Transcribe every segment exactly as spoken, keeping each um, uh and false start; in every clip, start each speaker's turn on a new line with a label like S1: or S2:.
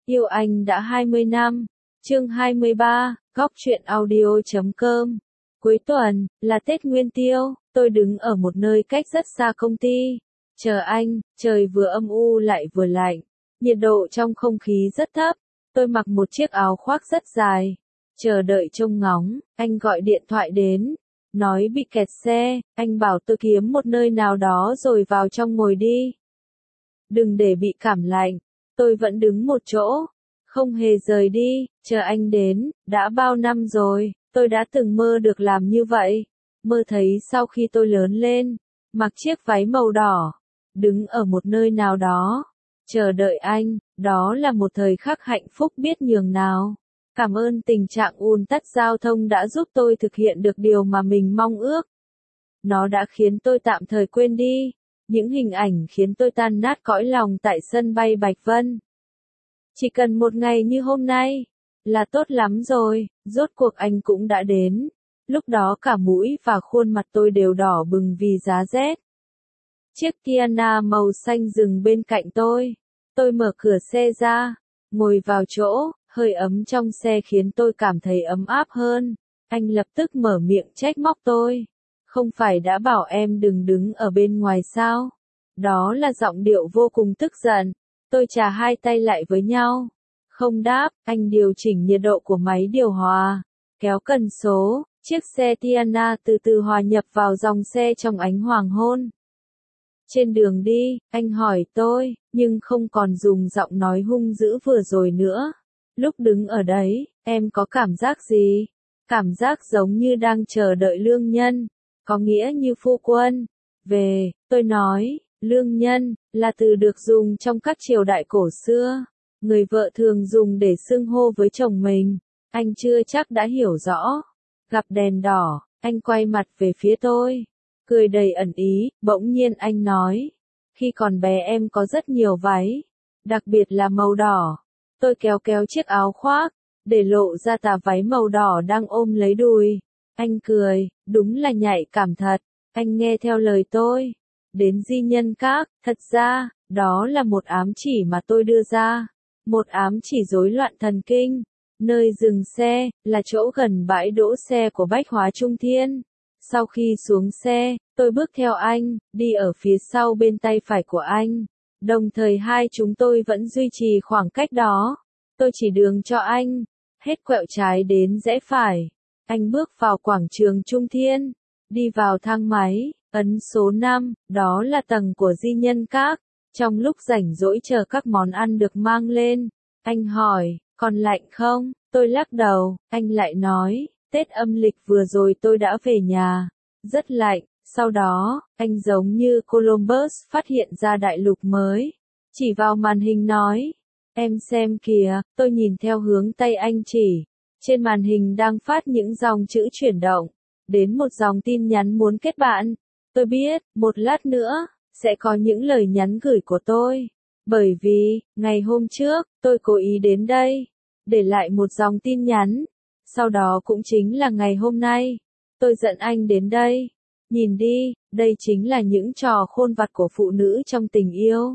S1: Yêu anh đã hai mươi năm. Chương hai mươi ba, góc truyện audio chấm com. Cuối tuần, là Tết Nguyên Tiêu, tôi đứng ở một nơi cách rất xa công ty. Chờ anh, trời vừa âm u lại vừa lạnh. Nhiệt độ trong không khí rất thấp. Tôi mặc một chiếc áo khoác rất dài. Chờ đợi trông ngóng, anh gọi điện thoại đến. Nói bị kẹt xe, anh bảo tôi kiếm một nơi nào đó rồi vào trong ngồi đi. Đừng để bị cảm lạnh. Tôi vẫn đứng một chỗ. Không hề rời đi, chờ anh đến, đã bao năm rồi, tôi đã từng mơ được làm như vậy. Mơ thấy sau khi tôi lớn lên, mặc chiếc váy màu đỏ, đứng ở một nơi nào đó, chờ đợi anh, đó là một thời khắc hạnh phúc biết nhường nào. Cảm ơn tình trạng ùn tắc giao thông đã giúp tôi thực hiện được điều mà mình mong ước. Nó đã khiến tôi tạm thời quên đi những hình ảnh khiến tôi tan nát cõi lòng tại sân bay Bạch Vân. Chỉ cần một ngày như hôm nay, là tốt lắm rồi, rốt cuộc anh cũng đã đến. Lúc đó cả mũi và khuôn mặt tôi đều đỏ bừng vì giá rét. Chiếc Tiana màu xanh dừng bên cạnh tôi. Tôi mở cửa xe ra, ngồi vào chỗ, hơi ấm trong xe khiến tôi cảm thấy ấm áp hơn. Anh lập tức mở miệng trách móc tôi. Không phải đã bảo em đừng đứng ở bên ngoài sao? Đó là giọng điệu vô cùng tức giận. Tôi chà hai tay lại với nhau. Không đáp, anh điều chỉnh nhiệt độ của máy điều hòa. Kéo cần số, chiếc xe Tiana từ từ hòa nhập vào dòng xe trong ánh hoàng hôn. Trên đường đi, anh hỏi tôi, nhưng không còn dùng giọng nói hung dữ vừa rồi nữa. Lúc đứng ở đấy, em có cảm giác gì? Cảm giác giống như đang chờ đợi lương nhân. Có nghĩa như phu quân. Về, tôi nói. Lương nhân, là từ được dùng trong các triều đại cổ xưa. Người vợ thường dùng để xưng hô với chồng mình. Anh chưa chắc đã hiểu rõ. Gặp đèn đỏ, anh quay mặt về phía tôi. Cười đầy ẩn ý, bỗng nhiên anh nói. Khi còn bé em có rất nhiều váy. Đặc biệt là màu đỏ. Tôi kéo kéo chiếc áo khoác, để lộ ra tà váy màu đỏ đang ôm lấy đùi. Anh cười, đúng là nhạy cảm thật. Anh nghe theo lời tôi. Đến Di Nhân Các, thật ra, đó là một ám chỉ mà tôi đưa ra. Một ám chỉ rối loạn thần kinh. Nơi dừng xe, là chỗ gần bãi đỗ xe của Bách Hóa Trung Thiên. Sau khi xuống xe, tôi bước theo anh, đi ở phía sau bên tay phải của anh. Đồng thời hai chúng tôi vẫn duy trì khoảng cách đó. Tôi chỉ đường cho anh. Hết quẹo trái đến rẽ phải. Anh bước vào quảng trường Trung Thiên. Đi vào thang máy. Ấn số năm, đó là tầng của Di Nhân Các. Trong lúc rảnh rỗi chờ các món ăn được mang lên, anh hỏi, còn lạnh không? Tôi lắc đầu, anh lại nói, Tết âm lịch vừa rồi tôi đã về nhà. Rất lạnh, sau đó, anh giống như Columbus phát hiện ra đại lục mới. Chỉ vào màn hình nói, em xem kìa, tôi nhìn theo hướng tay anh chỉ. Trên màn hình đang phát những dòng chữ chuyển động. Đến một dòng tin nhắn muốn kết bạn. Tôi biết, một lát nữa, sẽ có những lời nhắn gửi của tôi. Bởi vì, ngày hôm trước, tôi cố ý đến đây, để lại một dòng tin nhắn. Sau đó cũng chính là ngày hôm nay, tôi dẫn anh đến đây. Nhìn đi, đây chính là những trò khôn vặt của phụ nữ trong tình yêu.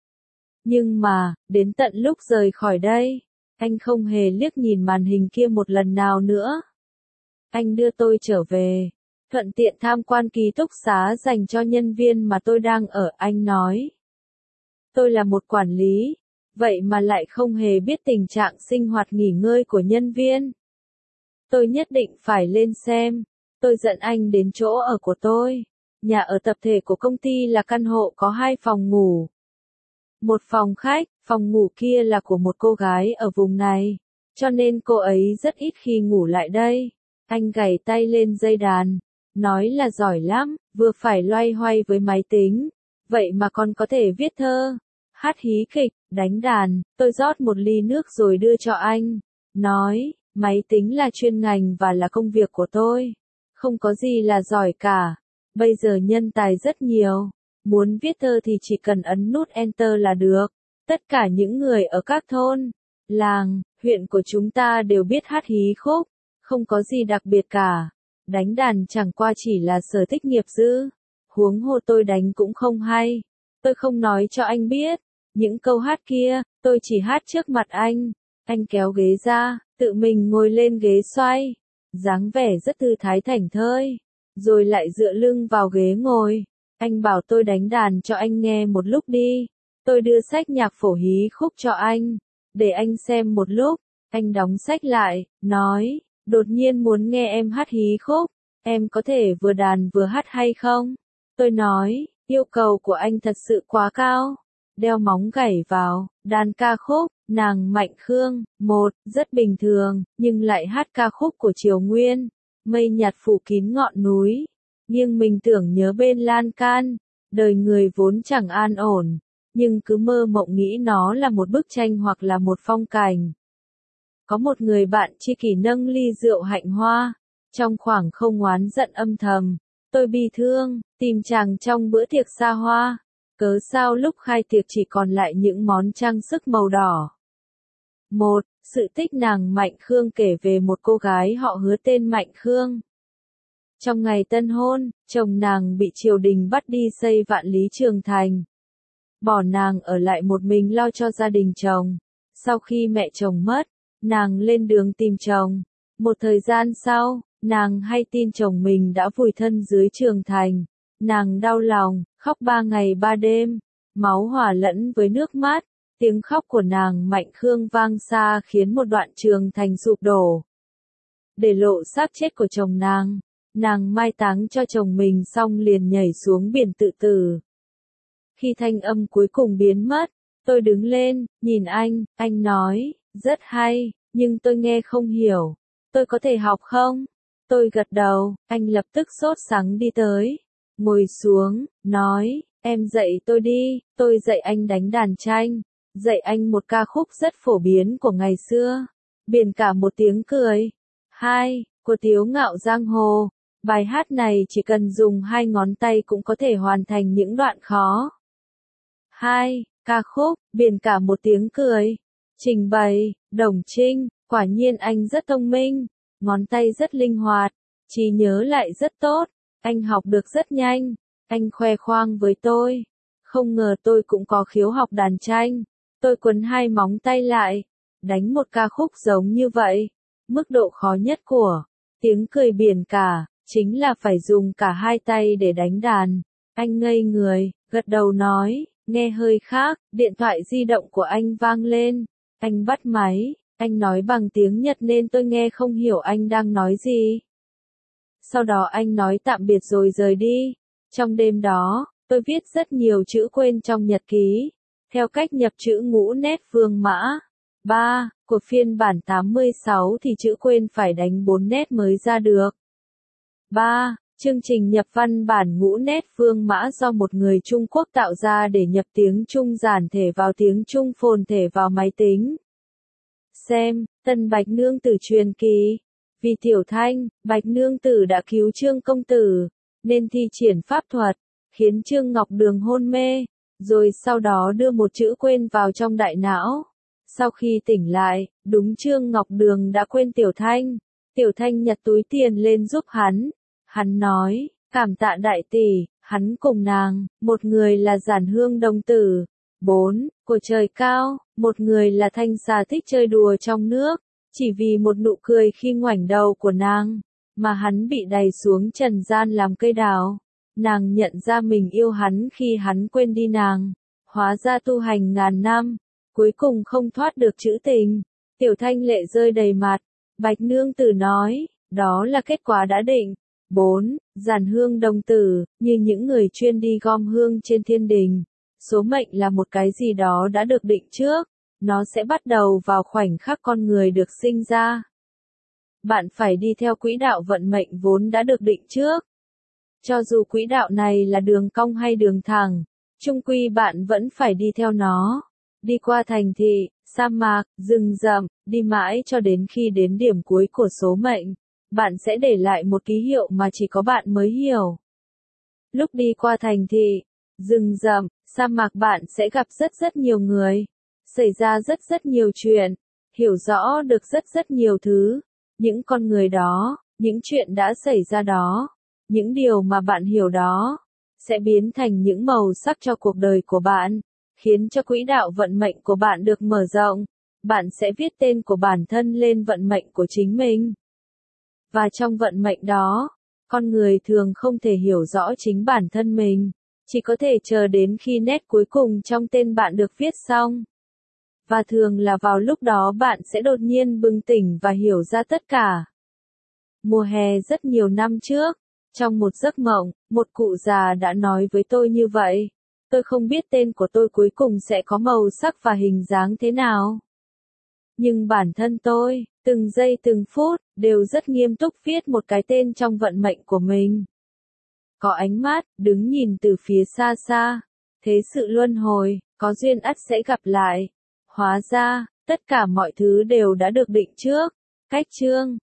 S1: Nhưng mà, đến tận lúc rời khỏi đây, anh không hề liếc nhìn màn hình kia một lần nào nữa. Anh đưa tôi trở về. Thuận tiện tham quan ký túc xá dành cho nhân viên mà tôi đang ở, anh nói. Tôi là một quản lý, vậy mà lại không hề biết tình trạng sinh hoạt nghỉ ngơi của nhân viên. Tôi nhất định phải lên xem. Tôi dẫn anh đến chỗ ở của tôi. Nhà ở tập thể của công ty là căn hộ có hai phòng ngủ. Một phòng khách, phòng ngủ kia là của một cô gái ở vùng này. Cho nên cô ấy rất ít khi ngủ lại đây. Anh gảy tay lên dây đàn. Nói là giỏi lắm, vừa phải loay hoay với máy tính. Vậy mà còn có thể viết thơ, hát hí kịch, đánh đàn. Tôi rót một ly nước rồi đưa cho anh. Nói, máy tính là chuyên ngành và là công việc của tôi. Không có gì là giỏi cả. Bây giờ nhân tài rất nhiều. Muốn viết thơ thì chỉ cần ấn nút Enter là được. Tất cả những người ở các thôn, làng, huyện của chúng ta đều biết hát hí khúc. Không có gì đặc biệt cả. Đánh đàn chẳng qua chỉ là sở thích nghiệp dư. Huống hồ tôi đánh cũng không hay. Tôi không nói cho anh biết. Những câu hát kia, tôi chỉ hát trước mặt anh. Anh kéo ghế ra, tự mình ngồi lên ghế xoay. Dáng vẻ rất thư thái thảnh thơi. Rồi lại dựa lưng vào ghế ngồi. Anh bảo tôi đánh đàn cho anh nghe một lúc đi. Tôi đưa sách nhạc phổ hí khúc cho anh. Để anh xem một lúc. Anh đóng sách lại, nói, đột nhiên muốn nghe em hát hí khúc. Em có thể vừa đàn vừa hát hay không? Tôi nói, yêu cầu của anh thật sự quá cao. Đeo móng gảy vào, đàn ca khúc, nàng Mạnh Khương, một, rất bình thường, nhưng lại hát ca khúc của Triều Nguyên. Mây nhạt phủ kín ngọn núi, nhưng mình tưởng nhớ bên lan can. Đời người vốn chẳng an ổn, nhưng cứ mơ mộng nghĩ nó là một bức tranh hoặc là một phong cảnh. Có một người bạn tri kỷ nâng ly rượu hạnh hoa, trong khoảng không oán giận âm thầm. Tôi bi thương, tìm chàng trong bữa tiệc xa hoa. Cớ sao lúc khai tiệc chỉ còn lại những món trang sức màu đỏ. Một, sự tích nàng Mạnh Khương kể về một cô gái họ Hứa tên Mạnh Khương. Trong ngày tân hôn, chồng nàng bị triều đình bắt đi xây Vạn Lý Trường Thành. Bỏ nàng ở lại một mình lo cho gia đình chồng. Sau khi mẹ chồng mất, nàng lên đường tìm chồng. Một thời gian sau, nàng hay tin chồng mình đã vùi thân dưới Trường Thành. Nàng đau lòng, khóc ba ngày ba đêm, máu hòa lẫn với nước mắt. Tiếng khóc của nàng Mạnh Khương vang xa khiến một đoạn Trường Thành sụp đổ. Để lộ xác chết của chồng nàng, nàng mai táng cho chồng mình xong liền nhảy xuống biển tự tử. Khi thanh âm cuối cùng biến mất, tôi đứng lên, nhìn anh, anh nói, rất hay, nhưng tôi nghe không hiểu. Tôi có thể học không? Tôi gật đầu, anh lập tức sốt sắng đi tới. Ngồi xuống, nói, em dạy tôi đi, tôi dạy anh đánh đàn tranh, dạy anh một ca khúc rất phổ biến của ngày xưa. Biển cả một tiếng cười. Hai, của Tiếu Ngạo Giang Hồ. Bài hát này chỉ cần dùng hai ngón tay cũng có thể hoàn thành những đoạn khó. Hai, ca khúc, Biển cả một tiếng cười. Trình bày, Đồng Trinh, quả nhiên anh rất thông minh, ngón tay rất linh hoạt, trí nhớ lại rất tốt. Anh học được rất nhanh, anh khoe khoang với tôi. Không ngờ tôi cũng có khiếu học đàn tranh. Tôi quấn hai móng tay lại, đánh một ca khúc giống như vậy. Mức độ khó nhất của tiếng cười biển cả, chính là phải dùng cả hai tay để đánh đàn. Anh ngây người, gật đầu nói, nghe hơi khác. Điện thoại di động của anh vang lên. Anh bắt máy, anh nói bằng tiếng Nhật nên tôi nghe không hiểu anh đang nói gì. Sau đó anh nói tạm biệt rồi rời đi. Trong đêm đó, tôi viết rất nhiều chữ quên trong nhật ký, theo cách nhập chữ ngũ nét vương mã. ba. Của phiên bản tám mươi sáu thì chữ quên phải đánh bốn nét mới ra được. ba. Chương trình nhập văn bản ngũ nét vương mã do một người Trung Quốc tạo ra để nhập tiếng Trung giản thể vào tiếng Trung phồn thể vào máy tính. Xem, Tân Bạch Nương Tử truyền kỳ. Vì Tiểu Thanh, Bạch Nương Tử đã cứu Trương Công Tử, nên thi triển pháp thuật, khiến Trương Ngọc Đường hôn mê, rồi sau đó đưa một chữ quên vào trong đại não. Sau khi tỉnh lại, đúng Trương Ngọc Đường đã quên Tiểu Thanh. Tiểu Thanh nhặt túi tiền lên giúp hắn. Hắn nói, cảm tạ đại tỷ, hắn cùng nàng, một người là Giản Hương đồng tử. bốn. Của trời cao, một người là Thanh xà thích chơi đùa trong nước. Chỉ vì một nụ cười khi ngoảnh đầu của nàng, mà hắn bị đày xuống trần gian làm cây đào. Nàng nhận ra mình yêu hắn khi hắn quên đi nàng. Hóa ra tu hành ngàn năm, cuối cùng không thoát được chữ tình. Tiểu Thanh lệ rơi đầy mặt. Bạch Nương Tử nói, đó là kết quả đã định. bốn. Giản Hương đồng tử, như những người chuyên đi gom hương trên thiên đình. Số mệnh là một cái gì đó đã được định trước. Nó sẽ bắt đầu vào khoảnh khắc con người được sinh ra. Bạn phải đi theo quỹ đạo vận mệnh vốn đã được định trước. Cho dù quỹ đạo này là đường cong hay đường thẳng, chung quy bạn vẫn phải đi theo nó. Đi qua thành thị, sa mạc, rừng rậm, đi mãi cho đến khi đến điểm cuối của số mệnh. Bạn sẽ để lại một ký hiệu mà chỉ có bạn mới hiểu. Lúc đi qua thành thị, rừng rậm, sa mạc bạn sẽ gặp rất rất nhiều người. Xảy ra rất rất nhiều chuyện, hiểu rõ được rất rất nhiều thứ. Những con người đó, những chuyện đã xảy ra đó, những điều mà bạn hiểu đó, sẽ biến thành những màu sắc cho cuộc đời của bạn. khiến cho quỹ đạo vận mệnh của bạn được mở rộng. Bạn sẽ viết tên của bản thân lên vận mệnh của chính mình. Và trong vận mệnh đó, con người thường không thể hiểu rõ chính bản thân mình, chỉ có thể chờ đến khi nét cuối cùng trong tên bạn được viết xong. Và thường là vào lúc đó bạn sẽ đột nhiên bừng tỉnh và hiểu ra tất cả. Mùa hè rất nhiều năm trước, trong một giấc mộng, một cụ già đã nói với tôi như vậy. Tôi không biết tên của tôi cuối cùng sẽ có màu sắc và hình dáng thế nào. Nhưng bản thân tôi, từng giây từng phút, đều rất nghiêm túc viết một cái tên trong vận mệnh của mình. Có ánh mắt, đứng nhìn từ phía xa xa. Thế sự luân hồi, có duyên ắt sẽ gặp lại. Hóa ra, tất cả mọi thứ đều đã được định trước. Cách chương